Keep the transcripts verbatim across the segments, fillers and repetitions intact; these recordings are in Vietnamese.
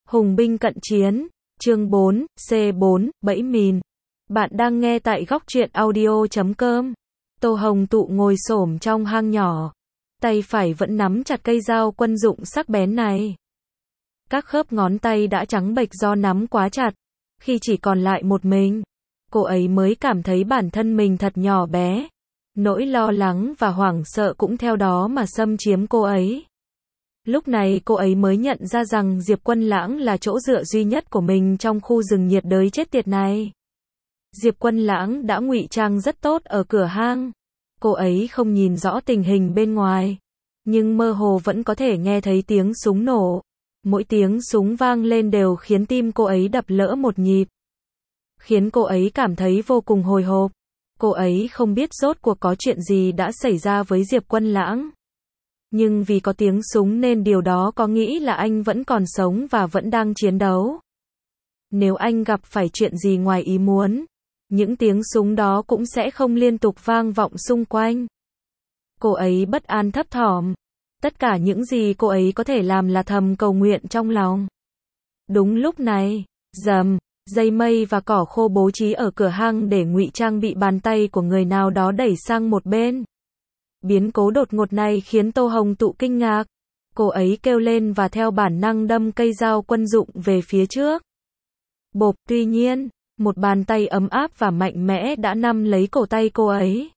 Hùng binh cận chiến, chương bốn, C bốn, bẫy mìn. Bạn đang nghe tại góc truyện audio chấm com. Tô Hồng Tụ ngồi xổm trong hang nhỏ, tay phải vẫn nắm chặt cây dao quân dụng sắc bén này. Các khớp ngón tay đã trắng bệch do nắm quá chặt. Khi chỉ còn lại một mình, cô ấy mới cảm thấy bản thân mình thật nhỏ bé. Nỗi lo lắng và hoảng sợ cũng theo đó mà xâm chiếm cô ấy. Lúc này cô ấy mới nhận ra rằng Diệp Quân Lãng là chỗ dựa duy nhất của mình trong khu rừng nhiệt đới chết tiệt này. Diệp Quân Lãng đã ngụy trang rất tốt ở cửa hang. Cô ấy không nhìn rõ tình hình bên ngoài, nhưng mơ hồ vẫn có thể nghe thấy tiếng súng nổ. Mỗi tiếng súng vang lên đều khiến tim cô ấy đập lỡ một nhịp, khiến cô ấy cảm thấy vô cùng hồi hộp. Cô ấy không biết rốt cuộc có chuyện gì đã xảy ra với Diệp Quân Lãng. Nhưng vì có tiếng súng nên điều đó có nghĩ là anh vẫn còn sống và vẫn đang chiến đấu. Nếu anh gặp phải chuyện gì ngoài ý muốn, những tiếng súng đó cũng sẽ không liên tục vang vọng xung quanh. Cô ấy bất an thấp thỏm. Tất cả những gì cô ấy có thể làm là thầm cầu nguyện trong lòng. Đúng lúc này, rầm, dây mây và cỏ khô bố trí ở cửa hang để ngụy trang bị bàn tay của người nào đó đẩy sang một bên. Biến cố đột ngột này khiến Tô Hồng Tụ kinh ngạc. Cô ấy kêu lên và theo bản năng đâm cây dao quân dụng về phía trước. Bộp, tuy nhiên, một bàn tay ấm áp và mạnh mẽ đã nắm lấy cổ tay cô ấy.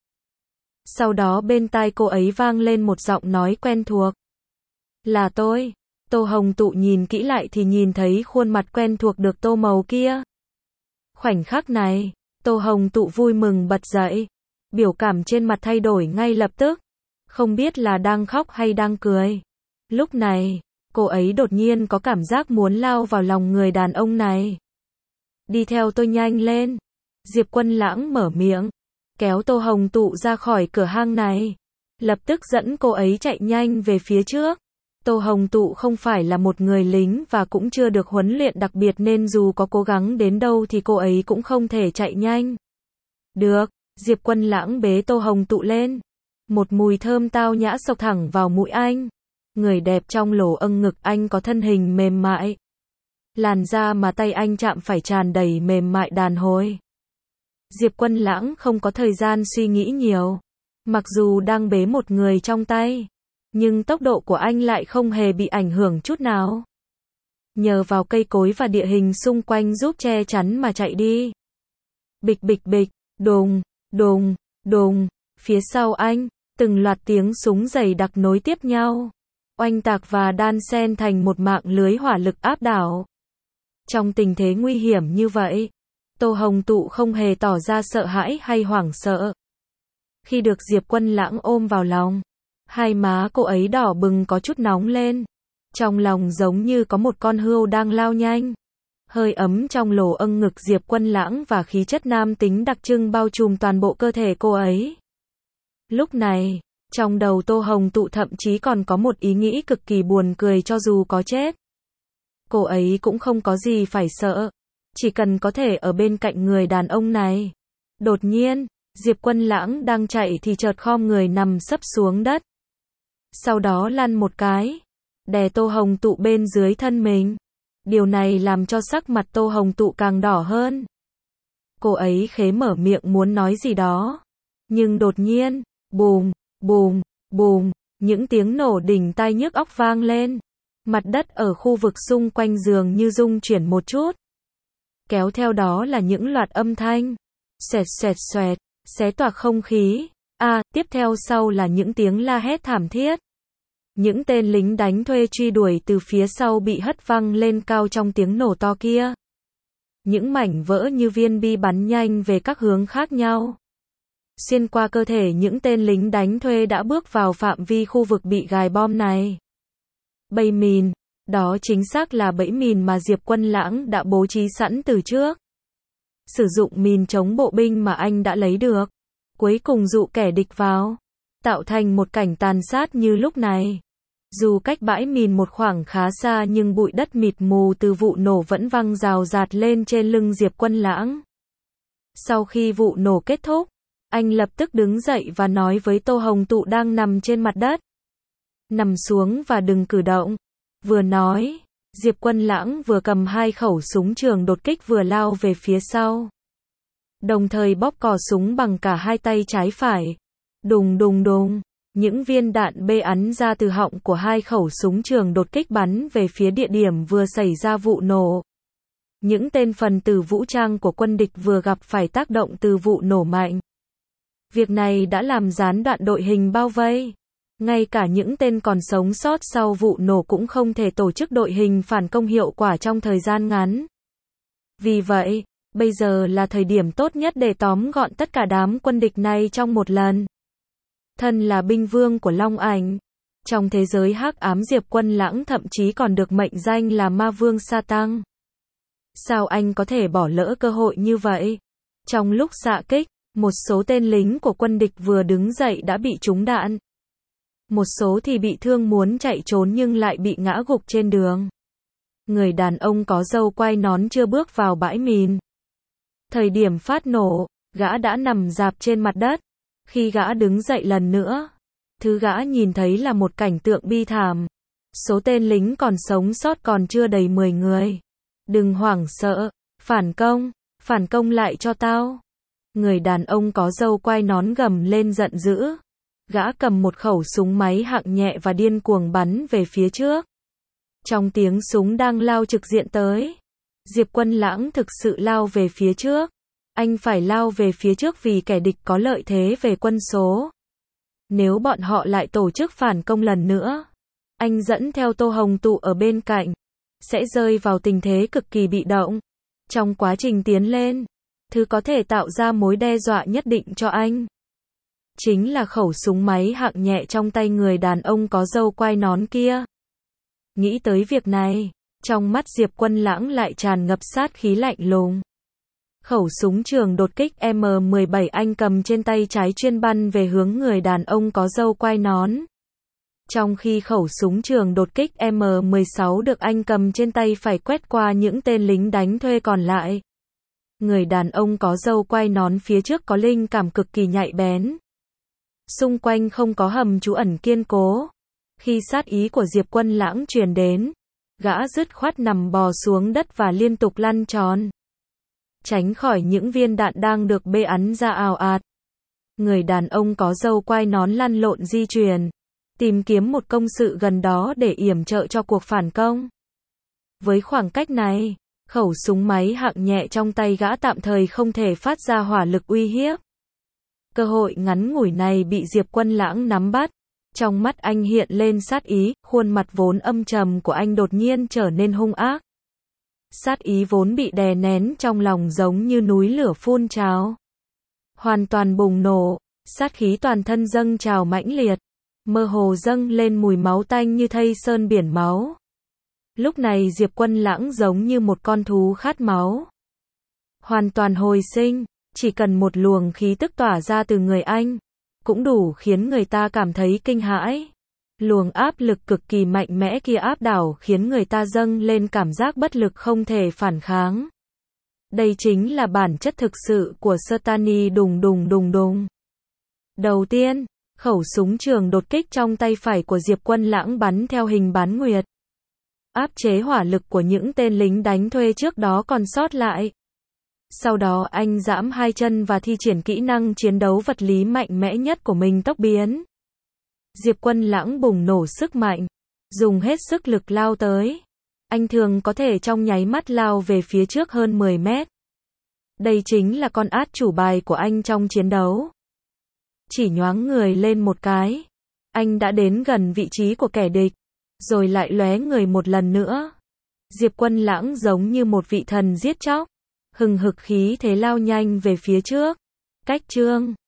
Sau đó bên tai cô ấy vang lên một giọng nói quen thuộc. Là tôi. Tô Hồng Tụ nhìn kỹ lại thì nhìn thấy khuôn mặt quen thuộc được tô màu kia. Khoảnh khắc này, Tô Hồng Tụ vui mừng bật dậy. Biểu cảm trên mặt thay đổi ngay lập tức. Không biết là đang khóc hay đang cười. Lúc này, cô ấy đột nhiên có cảm giác muốn lao vào lòng người đàn ông này. Đi theo tôi nhanh lên. Diệp Quân Lãng mở miệng, kéo Tô Hồng Tụ ra khỏi cửa hang này. Lập tức dẫn cô ấy chạy nhanh về phía trước. Tô Hồng Tụ không phải là một người lính và cũng chưa được huấn luyện đặc biệt nên dù có cố gắng đến đâu thì cô ấy cũng không thể chạy nhanh được. Diệp Quân Lãng bế Tô Hồng Tụ lên. Một mùi thơm tao nhã xộc thẳng vào mũi anh. Người đẹp trong lỗ âng ngực anh có thân hình mềm mại. Làn da mà tay anh chạm phải tràn đầy mềm mại đàn hồi. Diệp Quân Lãng không có thời gian suy nghĩ nhiều. Mặc dù đang bế một người trong tay, nhưng tốc độ của anh lại không hề bị ảnh hưởng chút nào. Nhờ vào cây cối và địa hình xung quanh giúp che chắn mà chạy đi. Bịch bịch bịch, đùng, đùng, đùng, phía sau anh, từng loạt tiếng súng dày đặc nối tiếp nhau. Oanh tạc và đan xen thành một mạng lưới hỏa lực áp đảo. Trong tình thế nguy hiểm như vậy, Tô Hồng Tụ không hề tỏ ra sợ hãi hay hoảng sợ. Khi được Diệp Quân Lãng ôm vào lòng, hai má cô ấy đỏ bừng có chút nóng lên. Trong lòng giống như có một con hươu đang lao nhanh. Hơi ấm trong lỗ âng ngực Diệp Quân Lãng và khí chất nam tính đặc trưng bao trùm toàn bộ cơ thể cô ấy. Lúc này, trong đầu Tô Hồng Tụ thậm chí còn có một ý nghĩ cực kỳ buồn cười cho dù có chết. Cô ấy cũng không có gì phải sợ. Chỉ cần có thể ở bên cạnh người đàn ông này. Đột nhiên, Diệp Quân Lãng đang chạy thì chợt khom người nằm sấp xuống đất. Sau đó lăn một cái, đè Tô Hồng Tụ bên dưới thân mình. Điều này làm cho sắc mặt Tô Hồng Tụ càng đỏ hơn. Cô ấy khế mở miệng muốn nói gì đó. Nhưng đột nhiên, bùm, bùm, bùm, những tiếng nổ đỉnh tai nhức óc vang lên. Mặt đất ở khu vực xung quanh dường như rung chuyển một chút. Kéo theo đó là những loạt âm thanh. Xoẹt xoẹt xoẹt, xé toạc không khí. À, tiếp theo sau là những tiếng la hét thảm thiết. Những tên lính đánh thuê truy đuổi từ phía sau bị hất văng lên cao trong tiếng nổ to kia. Những mảnh vỡ như viên bi bắn nhanh về các hướng khác nhau. Xuyên qua cơ thể những tên lính đánh thuê đã bước vào phạm vi khu vực bị gài bom này. Bẫy mìn, đó chính xác là bẫy mìn mà Diệp Quân Lãng đã bố trí sẵn từ trước. Sử dụng mìn chống bộ binh mà anh đã lấy được. Cuối cùng dụ kẻ địch vào. Tạo thành một cảnh tàn sát như lúc này. Dù cách bãi mìn một khoảng khá xa nhưng bụi đất mịt mù từ vụ nổ vẫn văng rào rạt lên trên lưng Diệp Quân Lãng. Sau khi vụ nổ kết thúc, anh lập tức đứng dậy và nói với Tô Hồng Tụ đang nằm trên mặt đất. Nằm xuống và đừng cử động. Vừa nói, Diệp Quân Lãng vừa cầm hai khẩu súng trường đột kích vừa lao về phía sau. Đồng thời bóp cò súng bằng cả hai tay trái phải. Đùng đùng đùng, những viên đạn bê ắn ra từ họng của hai khẩu súng trường đột kích bắn về phía địa điểm vừa xảy ra vụ nổ. Những tên phần tử vũ trang của quân địch vừa gặp phải tác động từ vụ nổ mạnh. Việc này đã làm gián đoạn đội hình bao vây. Ngay cả những tên còn sống sót sau vụ nổ cũng không thể tổ chức đội hình phản công hiệu quả trong thời gian ngắn. Vì vậy, bây giờ là thời điểm tốt nhất để tóm gọn tất cả đám quân địch này trong một lần. Thân là binh vương của Long Ảnh. Trong thế giới hắc ám, Diệp Quân Lãng thậm chí còn được mệnh danh là ma vương sa tăng. Sao anh có thể bỏ lỡ cơ hội như vậy? Trong lúc xạ kích, một số tên lính của quân địch vừa đứng dậy đã bị trúng đạn. Một số thì bị thương muốn chạy trốn nhưng lại bị ngã gục trên đường. Người đàn ông có râu quai nón chưa bước vào bãi mìn. Thời điểm phát nổ, gã đã nằm rạp trên mặt đất. Khi gã đứng dậy lần nữa, thứ gã nhìn thấy là một cảnh tượng bi thảm. Số tên lính còn sống sót còn chưa đầy mười người. Đừng hoảng sợ, phản công, phản công lại cho tao. Người đàn ông có râu quai nón gầm lên giận dữ. Gã cầm một khẩu súng máy hạng nhẹ và điên cuồng bắn về phía trước. Trong tiếng súng đang lao trực diện tới, Diệp Quân Lãng thực sự lao về phía trước. Anh phải lao về phía trước vì kẻ địch có lợi thế về quân số. Nếu bọn họ lại tổ chức phản công lần nữa, anh dẫn theo Tô Hồng Tụ ở bên cạnh, sẽ rơi vào tình thế cực kỳ bị động. Trong quá trình tiến lên, thứ có thể tạo ra mối đe dọa nhất định cho anh chính là khẩu súng máy hạng nhẹ trong tay người đàn ông có râu quai nón kia. Nghĩ tới việc này, trong mắt Diệp Quân Lãng lại tràn ngập sát khí lạnh lùng. Khẩu súng trường đột kích M mười bảy anh cầm trên tay trái chuyên bắn về hướng người đàn ông có râu quai nón. Trong khi khẩu súng trường đột kích M mười sáu được anh cầm trên tay phải quét qua những tên lính đánh thuê còn lại. Người đàn ông có râu quai nón phía trước có linh cảm cực kỳ nhạy bén. Xung quanh không có hầm trú ẩn kiên cố. Khi sát ý của Diệp Quân Lãng truyền đến, gã dứt khoát nằm bò xuống đất và liên tục lăn tròn, tránh khỏi những viên đạn đang được bê ắn ra ào ạt. Người đàn ông có râu quai nón lăn lộn di chuyển, tìm kiếm một công sự gần đó để yểm trợ cho cuộc phản công. Với khoảng cách này, khẩu súng máy hạng nhẹ trong tay gã tạm thời không thể phát ra hỏa lực uy hiếp. Cơ hội ngắn ngủi này bị Diệp Quân Lãng nắm bắt. Trong mắt anh hiện lên sát ý, khuôn mặt vốn âm trầm của anh đột nhiên trở nên hung ác. Sát ý vốn bị đè nén trong lòng giống như núi lửa phun trào, hoàn toàn bùng nổ, sát khí toàn thân dâng trào mãnh liệt, mơ hồ dâng lên mùi máu tanh như thây sơn biển máu. Lúc này Diệp Quân Lãng giống như một con thú khát máu, hoàn toàn hồi sinh, chỉ cần một luồng khí tức tỏa ra từ người anh, cũng đủ khiến người ta cảm thấy kinh hãi. Luồng áp lực cực kỳ mạnh mẽ kia áp đảo khiến người ta dâng lên cảm giác bất lực không thể phản kháng. Đây chính là bản chất thực sự của Satani đùng đùng đùng đùng. Đầu tiên, khẩu súng trường đột kích trong tay phải của Diệp Quân Lãng bắn theo hình bán nguyệt, áp chế hỏa lực của những tên lính đánh thuê trước đó còn sót lại. Sau đó anh giãm hai chân và thi triển kỹ năng chiến đấu vật lý mạnh mẽ nhất của mình tốc biến. Diệp Quân Lãng bùng nổ sức mạnh, dùng hết sức lực lao tới. Anh thường có thể trong nháy mắt lao về phía trước hơn mười mét. Đây chính là con át chủ bài của anh trong chiến đấu. Chỉ nhoáng người lên một cái, anh đã đến gần vị trí của kẻ địch, rồi lại lóe người một lần nữa. Diệp Quân Lãng giống như một vị thần giết chóc, hừng hực khí thế lao nhanh về phía trước. Cách chương